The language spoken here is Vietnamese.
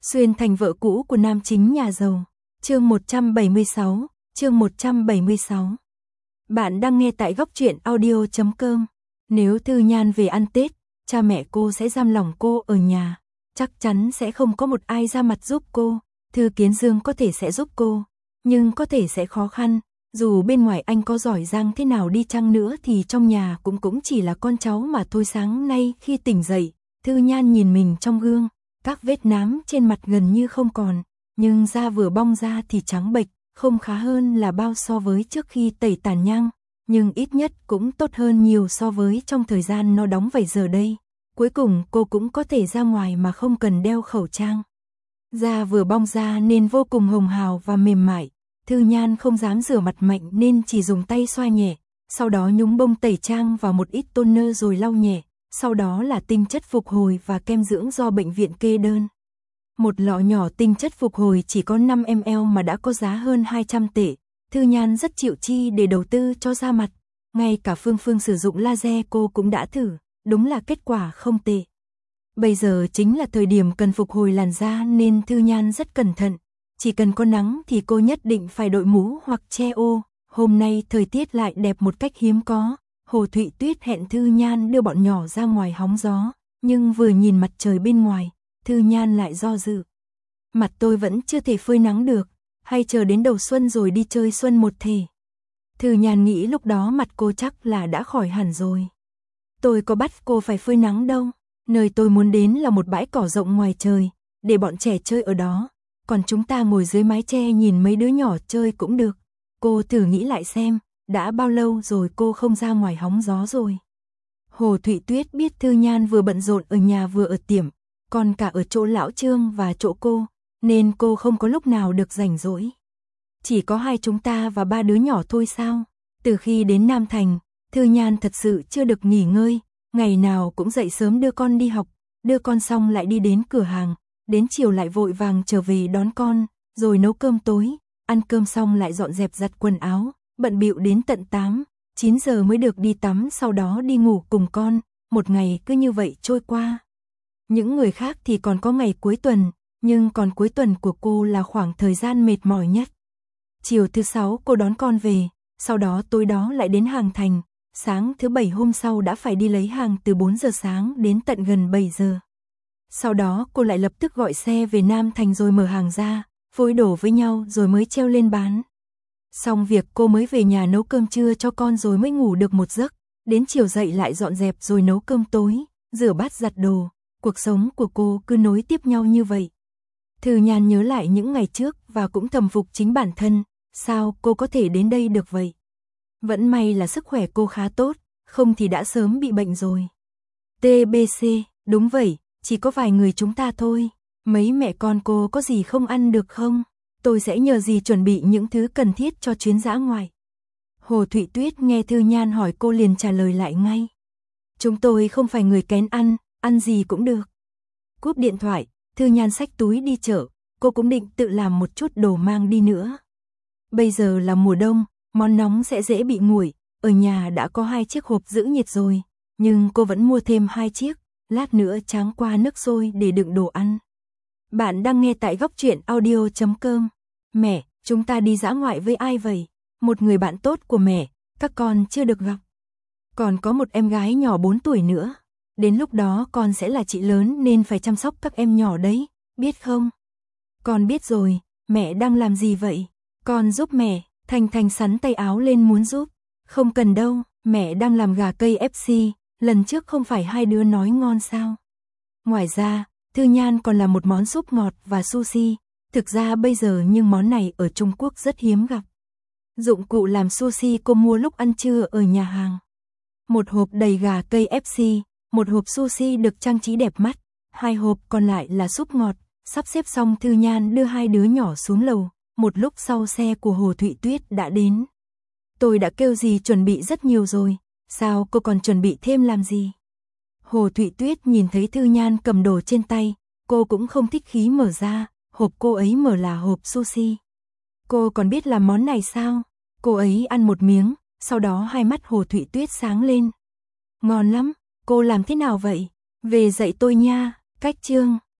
Xuyên thành vợ cũ của nam chính nhà giàu. Chương 176, chương 176. Bạn đang nghe tại góc truyện audio.com. Nếu Thư Nhan về ăn Tết, cha mẹ cô sẽ giam lỏng cô ở nhà. Chắc chắn sẽ không có một ai ra mặt giúp cô. Thư Kiến Dương có thể sẽ giúp cô, nhưng có thể sẽ khó khăn. Dù bên ngoài anh có giỏi giang thế nào đi chăng nữa thì trong nhà cũng chỉ là con cháu mà thôi. Sáng nay khi tỉnh dậy, Thư Nhan nhìn mình trong gương. Các vết nám trên mặt gần như không còn, nhưng da vừa bong ra thì trắng bệch, không khá hơn là bao so với trước khi tẩy tàn nhang, nhưng ít nhất cũng tốt hơn nhiều so với trong thời gian nó đóng vảy giờ đây. Cuối cùng cô cũng có thể ra ngoài mà không cần đeo khẩu trang. Da vừa bong ra nên vô cùng hồng hào và mềm mại. Thư Nhan không dám rửa mặt mạnh nên chỉ dùng tay xoa nhẹ, sau đó nhúng bông tẩy trang vào một ít toner rồi lau nhẹ. Sau đó là tinh chất phục hồi và kem dưỡng do bệnh viện kê đơn. Một lọ nhỏ tinh chất phục hồi chỉ có 5 ml mà đã có giá hơn 200 tệ. Thư Nhan rất chịu chi để đầu tư cho da mặt. Ngay cả Phương sử dụng laser cô cũng đã thử, đúng là kết quả không tệ. Bây giờ chính là thời điểm cần phục hồi làn da nên Thư Nhan rất cẩn thận. Chỉ cần có nắng thì cô nhất định phải đội mũ hoặc che ô. Hôm nay thời tiết lại đẹp một cách hiếm có. Hồ Thụy Tuyết hẹn Thư Nhan đưa bọn nhỏ ra ngoài hóng gió, nhưng vừa nhìn mặt trời bên ngoài, Thư Nhan lại do dự. Mặt tôi vẫn chưa thể phơi nắng được, hay chờ đến đầu xuân rồi đi chơi xuân một thể. Thư Nhan nghĩ lúc đó mặt cô chắc là đã khỏi hẳn rồi. Tôi có bắt cô phải phơi nắng đâu, nơi tôi muốn đến là một bãi cỏ rộng ngoài trời, để bọn trẻ chơi ở đó, còn chúng ta ngồi dưới mái che nhìn mấy đứa nhỏ chơi cũng được. Cô thử nghĩ lại xem. Đã bao lâu rồi cô không ra ngoài hóng gió rồi. Hồ Thụy Tuyết biết Thư Nhan vừa bận rộn ở nhà vừa ở tiệm, còn cả ở chỗ lão Trương và chỗ cô, nên cô không có lúc nào được rảnh rỗi. Chỉ có hai chúng ta và ba đứa nhỏ thôi sao? Từ khi đến Nam Thành, Thư Nhan thật sự chưa được nghỉ ngơi, ngày nào cũng dậy sớm đưa con đi học, đưa con xong lại đi đến cửa hàng, đến chiều lại vội vàng trở về đón con, rồi nấu cơm tối, ăn cơm xong lại dọn dẹp giặt quần áo. Bận bịu đến tận 8, 9 giờ mới được đi tắm, sau đó đi ngủ cùng con, một ngày cứ như vậy trôi qua. Những người khác thì còn có ngày cuối tuần, nhưng còn cuối tuần của cô là khoảng thời gian mệt mỏi nhất. Chiều thứ 6 cô đón con về, sau đó tối đó lại đến Hàng Thành, sáng thứ 7 hôm sau đã phải đi lấy hàng từ 4 giờ sáng đến tận gần 7 giờ. Sau đó cô lại lập tức gọi xe về Nam Thành rồi mở hàng ra, phối đổ với nhau rồi mới treo lên bán. Xong việc cô mới về nhà nấu cơm trưa cho con rồi mới ngủ được một giấc, đến chiều dậy lại dọn dẹp rồi nấu cơm tối, rửa bát giặt đồ, cuộc sống của cô cứ nối tiếp nhau như vậy. Thư Nhan nhớ lại những ngày trước và cũng thầm phục chính bản thân, sao cô có thể đến đây được vậy? Vẫn may là sức khỏe cô khá tốt, không thì đã sớm bị bệnh rồi. TBC, đúng vậy, chỉ có vài người chúng ta thôi, mấy mẹ con cô có gì không ăn được không? Tôi sẽ nhờ dì chuẩn bị những thứ cần thiết cho chuyến dã ngoại. Hồ Thụy Tuyết nghe Thư Nhan hỏi cô liền trả lời lại ngay. Chúng tôi không phải người kén ăn gì cũng được. Cúp điện thoại, Thư Nhan xách túi đi chợ, cô cũng định tự làm một chút đồ mang đi nữa. Bây giờ là mùa đông, món nóng sẽ dễ bị nguội, ở nhà đã có 2 chiếc hộp giữ nhiệt rồi, nhưng cô vẫn mua thêm 2 chiếc, lát nữa tráng qua nước sôi để đựng đồ ăn. Bạn đang nghe tại góc truyện audio.com. Mẹ, chúng ta đi dã ngoại với ai vậy? Một người bạn tốt của mẹ, các con chưa được gặp. Còn có một em gái nhỏ 4 tuổi nữa. Đến lúc đó con sẽ là chị lớn nên phải chăm sóc các em nhỏ đấy, biết không? Con biết rồi, mẹ đang làm gì vậy? Con giúp mẹ. Thành sắn tay áo lên muốn giúp. Không cần đâu, mẹ đang làm gà cây FC, lần trước không phải hai đứa nói ngon sao? Ngoài ra, Thư Nhan còn làm một món súp ngọt và sushi. Thực ra bây giờ nhưng món này ở Trung Quốc rất hiếm gặp. Dụng cụ làm sushi cô mua lúc ăn trưa ở nhà hàng. Một hộp đầy gà cây FC, một hộp sushi được trang trí đẹp mắt, 2 hộp còn lại là súp ngọt. Sắp xếp xong Thư Nhan đưa 2 đứa nhỏ xuống lầu, một lúc sau xe của Hồ Thụy Tuyết đã đến. Tôi đã kêu dì chuẩn bị rất nhiều rồi, sao cô còn chuẩn bị thêm làm gì? Hồ Thụy Tuyết nhìn thấy Thư Nhan cầm đồ trên tay, cô cũng không thích khí mở ra, hộp cô ấy mở là hộp sushi. Cô còn biết làm món này sao? Cô ấy ăn một miếng, sau đó hai mắt Hồ Thụy Tuyết sáng lên. Ngon lắm, cô làm thế nào vậy? Về dạy tôi nha, cách chương.